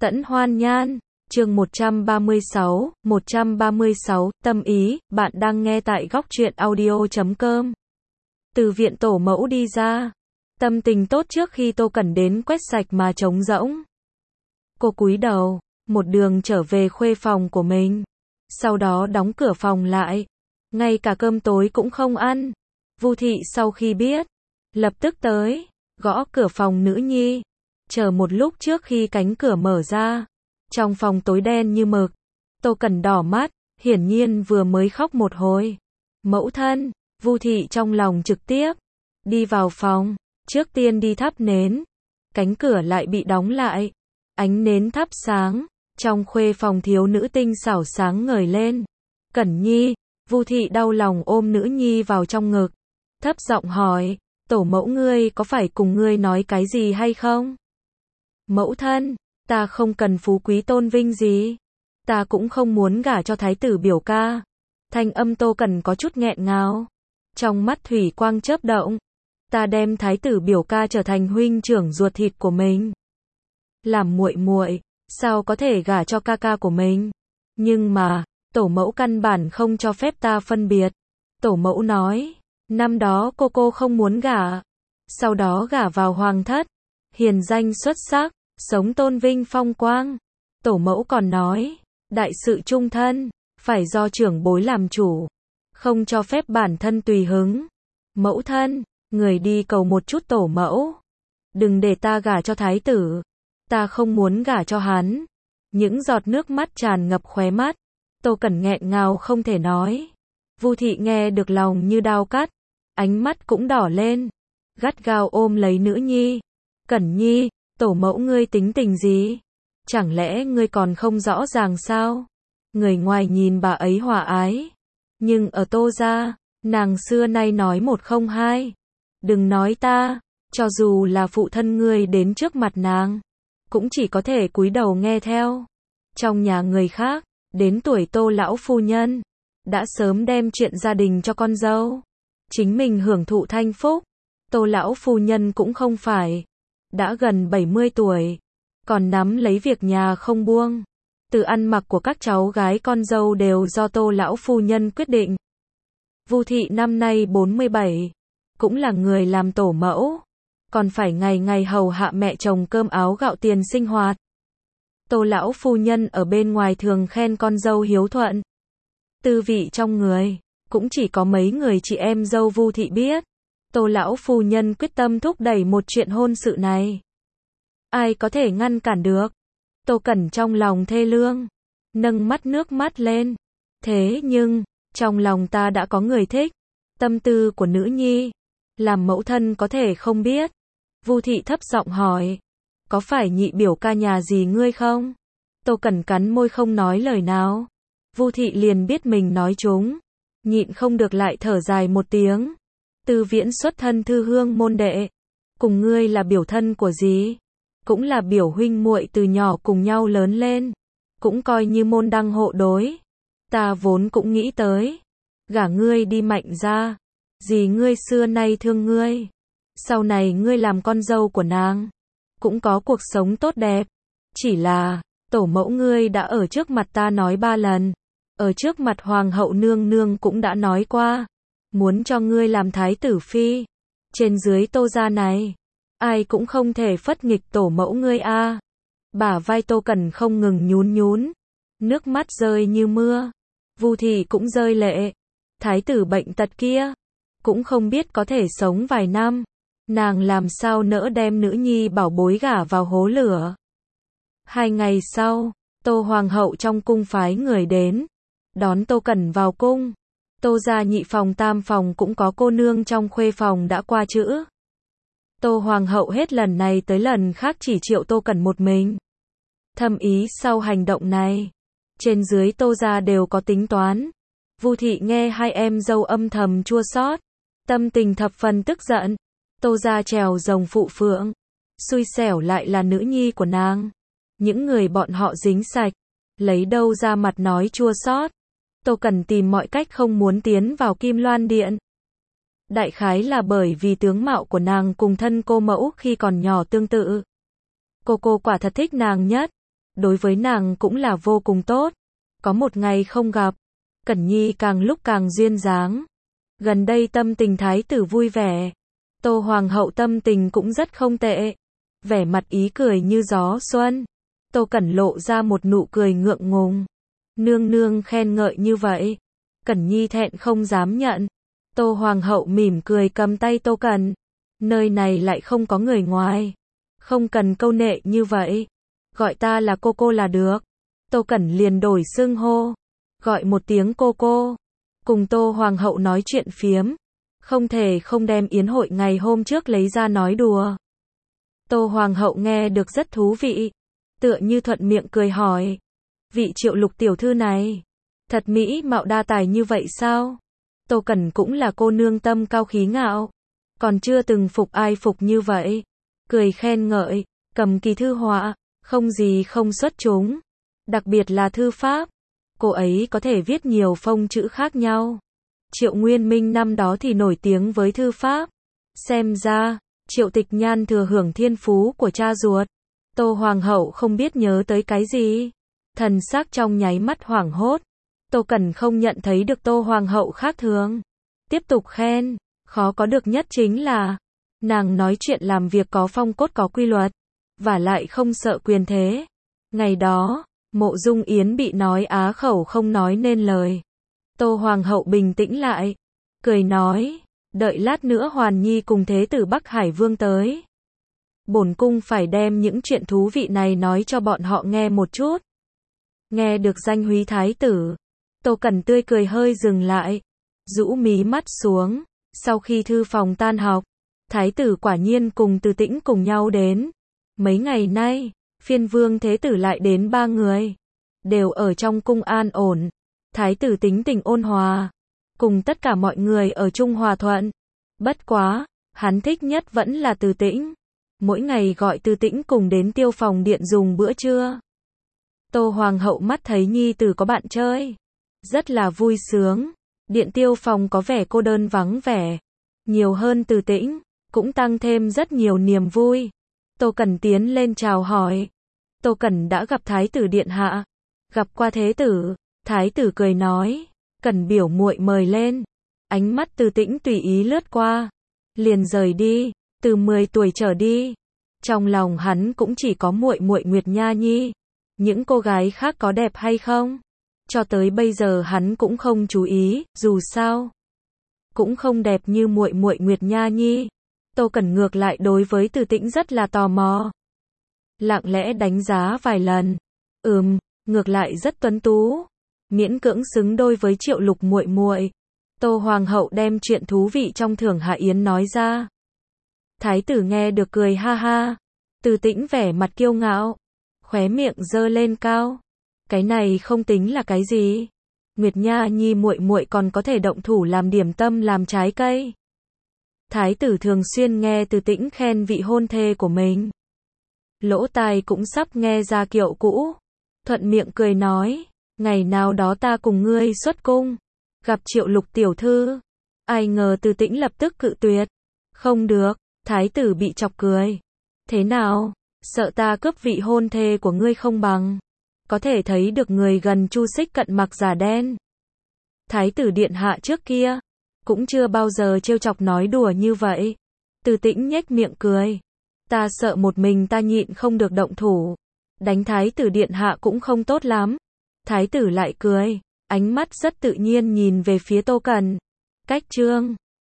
Tẫn Hoan Nhan, chương 136, tâm ý, bạn đang nghe tại góc truyện audio.com. Từ viện tổ mẫu đi ra, tâm tình tốt trước khi Tô Cẩn đến quét sạch mà trống rỗng. Cô cúi đầu, một đường trở về khuê phòng của mình, sau đó đóng cửa phòng lại, ngay cả cơm tối cũng không ăn. Vu Thị sau khi biết, lập tức tới, gõ cửa phòng nữ nhi. Chờ một lúc trước khi cánh cửa mở ra, trong phòng tối đen như mực. Tô Cẩn đỏ mắt, hiển nhiên vừa mới khóc một hồi. Mẫu thân, Vu Thị trong lòng trực tiếp đi vào phòng, trước tiên đi thắp nến. Cánh cửa lại bị đóng lại, ánh nến thắp sáng, trong khuê phòng thiếu nữ tinh xảo sáng ngời lên. Cẩn Nhi, Vu Thị đau lòng ôm nữ nhi vào trong ngực, thấp giọng hỏi, tổ mẫu ngươi có phải cùng ngươi nói cái gì hay không? Mẫu thân, ta không cần phú quý tôn vinh gì, ta cũng không muốn gả cho thái tử biểu ca. Thanh âm Tô Cẩn có chút nghẹn ngào, trong mắt thủy quang chớp động. Ta đem thái tử biểu ca trở thành huynh trưởng ruột thịt của mình, làm muội muội, sao có thể gả cho ca ca của mình? Nhưng mà, tổ mẫu căn bản không cho phép ta phân biệt. Tổ mẫu nói, năm đó cô không muốn gả, sau đó gả vào hoàng thất, hiền danh xuất sắc, sống tôn vinh phong quang. Tổ mẫu còn nói, đại sự chung thân, phải do trưởng bối làm chủ, không cho phép bản thân tùy hứng. Mẫu thân, người đi cầu một chút tổ mẫu, đừng để ta gả cho thái tử, ta không muốn gả cho hắn. Những giọt nước mắt tràn ngập khóe mắt, Tô Cẩn nghẹn ngào không thể nói. Vu Thị nghe được lòng như đao cắt, ánh mắt cũng đỏ lên, gắt gao ôm lấy nữ nhi. Cẩn Nhi, tổ mẫu ngươi tính tình gì? Chẳng lẽ ngươi còn không rõ ràng sao? Người ngoài nhìn bà ấy hòa ái, nhưng ở Tô gia, nàng xưa nay nói một không hai. Đừng nói ta, cho dù là phụ thân ngươi đến trước mặt nàng, cũng chỉ có thể cúi đầu nghe theo. Trong nhà người khác, đến tuổi Tô lão phu nhân, đã sớm đem chuyện gia đình cho con dâu, chính mình hưởng thụ thanh phúc. Tô lão phu nhân cũng không phải, đã gần 70 tuổi, còn nắm lấy việc nhà không buông. Từ ăn mặc của các cháu gái con dâu đều do Tô lão phu nhân quyết định. Vu Thị năm nay 47, cũng là người làm tổ mẫu, còn phải ngày ngày hầu hạ mẹ chồng cơm áo gạo tiền sinh hoạt. Tô lão phu nhân ở bên ngoài thường khen con dâu hiếu thuận. Tư vị trong người, cũng chỉ có mấy người chị em dâu Vu Thị biết. Tô lão phu nhân quyết tâm thúc đẩy một chuyện hôn sự này. Ai có thể ngăn cản được? Tô Cẩn trong lòng thê lương, nâng mắt nước mắt lên. Thế nhưng, trong lòng ta đã có người thích. Tâm tư của nữ nhi, làm mẫu thân có thể không biết. Vu Thị thấp giọng hỏi, có phải nhị biểu ca nhà gì ngươi không? Tô Cẩn cắn môi không nói lời nào. Vu Thị liền biết mình nói trúng, nhịn không được lại thở dài một tiếng. Tư Viễn xuất thân thư hương môn đệ, cùng ngươi là biểu thân của dì, cũng là biểu huynh muội từ nhỏ cùng nhau lớn lên, cũng coi như môn đăng hộ đối. Ta vốn cũng nghĩ tới, gả ngươi đi Mạnh gia, dì ngươi xưa nay thương ngươi, sau này ngươi làm con dâu của nàng, cũng có cuộc sống tốt đẹp. Chỉ là, tổ mẫu ngươi đã ở trước mặt ta nói 3 lần, ở trước mặt hoàng hậu nương nương cũng đã nói qua, muốn cho ngươi làm thái tử phi. Trên dưới Tô gia này, ai cũng không thể phất nghịch tổ mẫu ngươi a. Bả vai Tô Cẩn không ngừng nhún nhún, nước mắt rơi như mưa. Vu Thị cũng rơi lệ. Thái tử bệnh tật kia, cũng không biết có thể sống vài năm, nàng làm sao nỡ đem nữ nhi bảo bối gả vào hố lửa. 2 ngày sau, Tô hoàng hậu trong cung phái người đến, đón Tô Cẩn vào cung. Tô gia nhị phòng tam phòng cũng có cô nương trong khuê phòng đã qua chữ. Tô hoàng hậu hết lần này tới lần khác chỉ triệu Tô Cẩn một mình. Thâm ý sau hành động này, trên dưới Tô gia đều có tính toán. Vu Thị nghe hai em dâu âm thầm chua xót, tâm tình thập phần tức giận. Tô gia trèo rồng phụ phượng, xui xẻo lại là nữ nhi của nàng. Những người bọn họ dính sạch, lấy đâu ra mặt nói chua xót. Tô Cẩn tìm mọi cách không muốn tiến vào Kim Loan Điện. Đại khái là bởi vì tướng mạo của nàng cùng thân cô mẫu khi còn nhỏ tương tự. Cô quả thật thích nàng nhất. đối với nàng cũng là vô cùng tốt. Có một ngày không gặp, Cẩn Nhi càng lúc càng duyên dáng. Gần đây tâm tình thái tử vui vẻ. Tô Hoàng hậu tâm tình cũng rất không tệ. Vẻ mặt ý cười như gió xuân. Tô Cẩn lộ ra một nụ cười ngượng ngùng. Nương nương khen ngợi như vậy. Cẩn Nhi thẹn không dám nhận. Tô Hoàng hậu mỉm cười cầm tay Tô Cẩn. Nơi này lại không có người ngoài. Không cần câu nệ như vậy. Gọi ta là cô là được. Tô Cẩn liền đổi xưng hô. Gọi một tiếng cô. Cùng Tô Hoàng hậu nói chuyện phiếm. Không thể không đem yến hội ngày hôm trước lấy ra nói đùa. Tô Hoàng hậu nghe được rất thú vị. Tựa như thuận miệng cười hỏi. Vị Triệu Lục tiểu thư này. Thật mỹ mạo đa tài như vậy sao? Tô Cẩn cũng là cô nương tâm cao khí ngạo. Còn chưa từng phục ai phục như vậy. Cười khen ngợi. Cầm kỳ thư họa. Không gì không xuất chúng. Đặc biệt là thư pháp. Cô ấy có thể viết nhiều phông chữ khác nhau. Triệu Nguyên Minh năm đó thì nổi tiếng với thư pháp. Xem ra, Triệu Tịch Nhan thừa hưởng thiên phú của cha ruột. Tô Hoàng hậu không biết nhớ tới cái gì. Thần sắc trong nháy mắt hoảng hốt. Tô Cẩn không nhận thấy được Tô Hoàng hậu khác thường. Tiếp tục khen, khó có được nhất chính là nàng nói chuyện làm việc có phong cốt có quy luật, và lại không sợ quyền thế. Ngày đó, Mộ Dung Yến bị nói á khẩu không nói nên lời. Tô Hoàng hậu bình tĩnh lại, cười nói, đợi lát nữa Hoàn Nhi cùng Thế tử Bắc Hải Vương tới. Bổn cung phải đem những chuyện thú vị này nói cho bọn họ nghe một chút. Nghe được danh húy thái tử, Tô Cẩn tươi cười hơi dừng lại, rũ mí mắt xuống. Sau khi thư phòng tan học, thái tử quả nhiên cùng Từ Tĩnh cùng nhau đến. Mấy ngày nay, Phiên Vương Thế tử lại đến 3 người, đều ở trong cung an ổn. Thái tử tính tình ôn hòa, cùng tất cả mọi người ở chung hòa thuận. Bất quá, hắn thích nhất vẫn là Từ Tĩnh. Mỗi ngày gọi Từ Tĩnh cùng đến Tiêu Phòng điện dùng bữa trưa. Tô Hoàng hậu mắt thấy nhi tử có bạn chơi, rất là vui sướng. Điện Tiêu Phòng có vẻ cô đơn vắng vẻ, nhiều hơn Từ Tĩnh, cũng tăng thêm rất nhiều niềm vui. Tô Cẩn tiến lên chào hỏi. Tô Cẩn đã gặp Thái tử điện hạ, gặp qua Thế tử. Thái tử cười nói, Cẩn biểu muội mời lên. Ánh mắt Từ Tĩnh tùy ý lướt qua, liền rời đi. Từ 10 tuổi trở đi, trong lòng hắn cũng chỉ có muội muội Nguyệt Nha Nhi. Những cô gái khác có đẹp hay không, cho tới bây giờ hắn cũng không chú ý, dù sao cũng không đẹp như muội muội Nguyệt Nha Nhi. Tô Cẩn ngược lại đối với Từ Tĩnh rất là tò mò, lặng lẽ đánh giá vài lần. Ngược lại rất tuấn tú, miễn cưỡng xứng đôi với Triệu Lục muội muội. Tô Hoàng hậu đem chuyện thú vị trong Thưởng Hạ Yến nói ra. Thái tử nghe được cười ha ha. Từ Tĩnh vẻ mặt kiêu ngạo, khóe miệng giơ lên cao. Cái này không tính là cái gì. Nguyệt Nha Nhi muội muội còn có thể động thủ làm điểm tâm làm trái cây. Thái tử thường xuyên nghe Từ Tĩnh khen vị hôn thê của mình, lỗ tai cũng sắp nghe ra kiệu cũ. Thuận miệng cười nói, ngày nào đó ta cùng ngươi xuất cung, gặp Triệu Lục tiểu thư. Ai ngờ Từ Tĩnh lập tức cự tuyệt. Không được. Thái tử bị chọc cười. Thế nào, sợ ta cướp vị hôn thê của ngươi không bằng? Có thể thấy được người gần Chu Xích Cận mặc giả đen. Thái tử điện hạ trước kia cũng chưa bao giờ trêu chọc nói đùa như vậy. Từ Tĩnh nhếch miệng cười. Ta sợ một mình ta nhịn không được động thủ, đánh thái tử điện hạ cũng không tốt lắm. Thái tử lại cười, ánh mắt rất tự nhiên nhìn về phía Tô Cẩn. Cách trương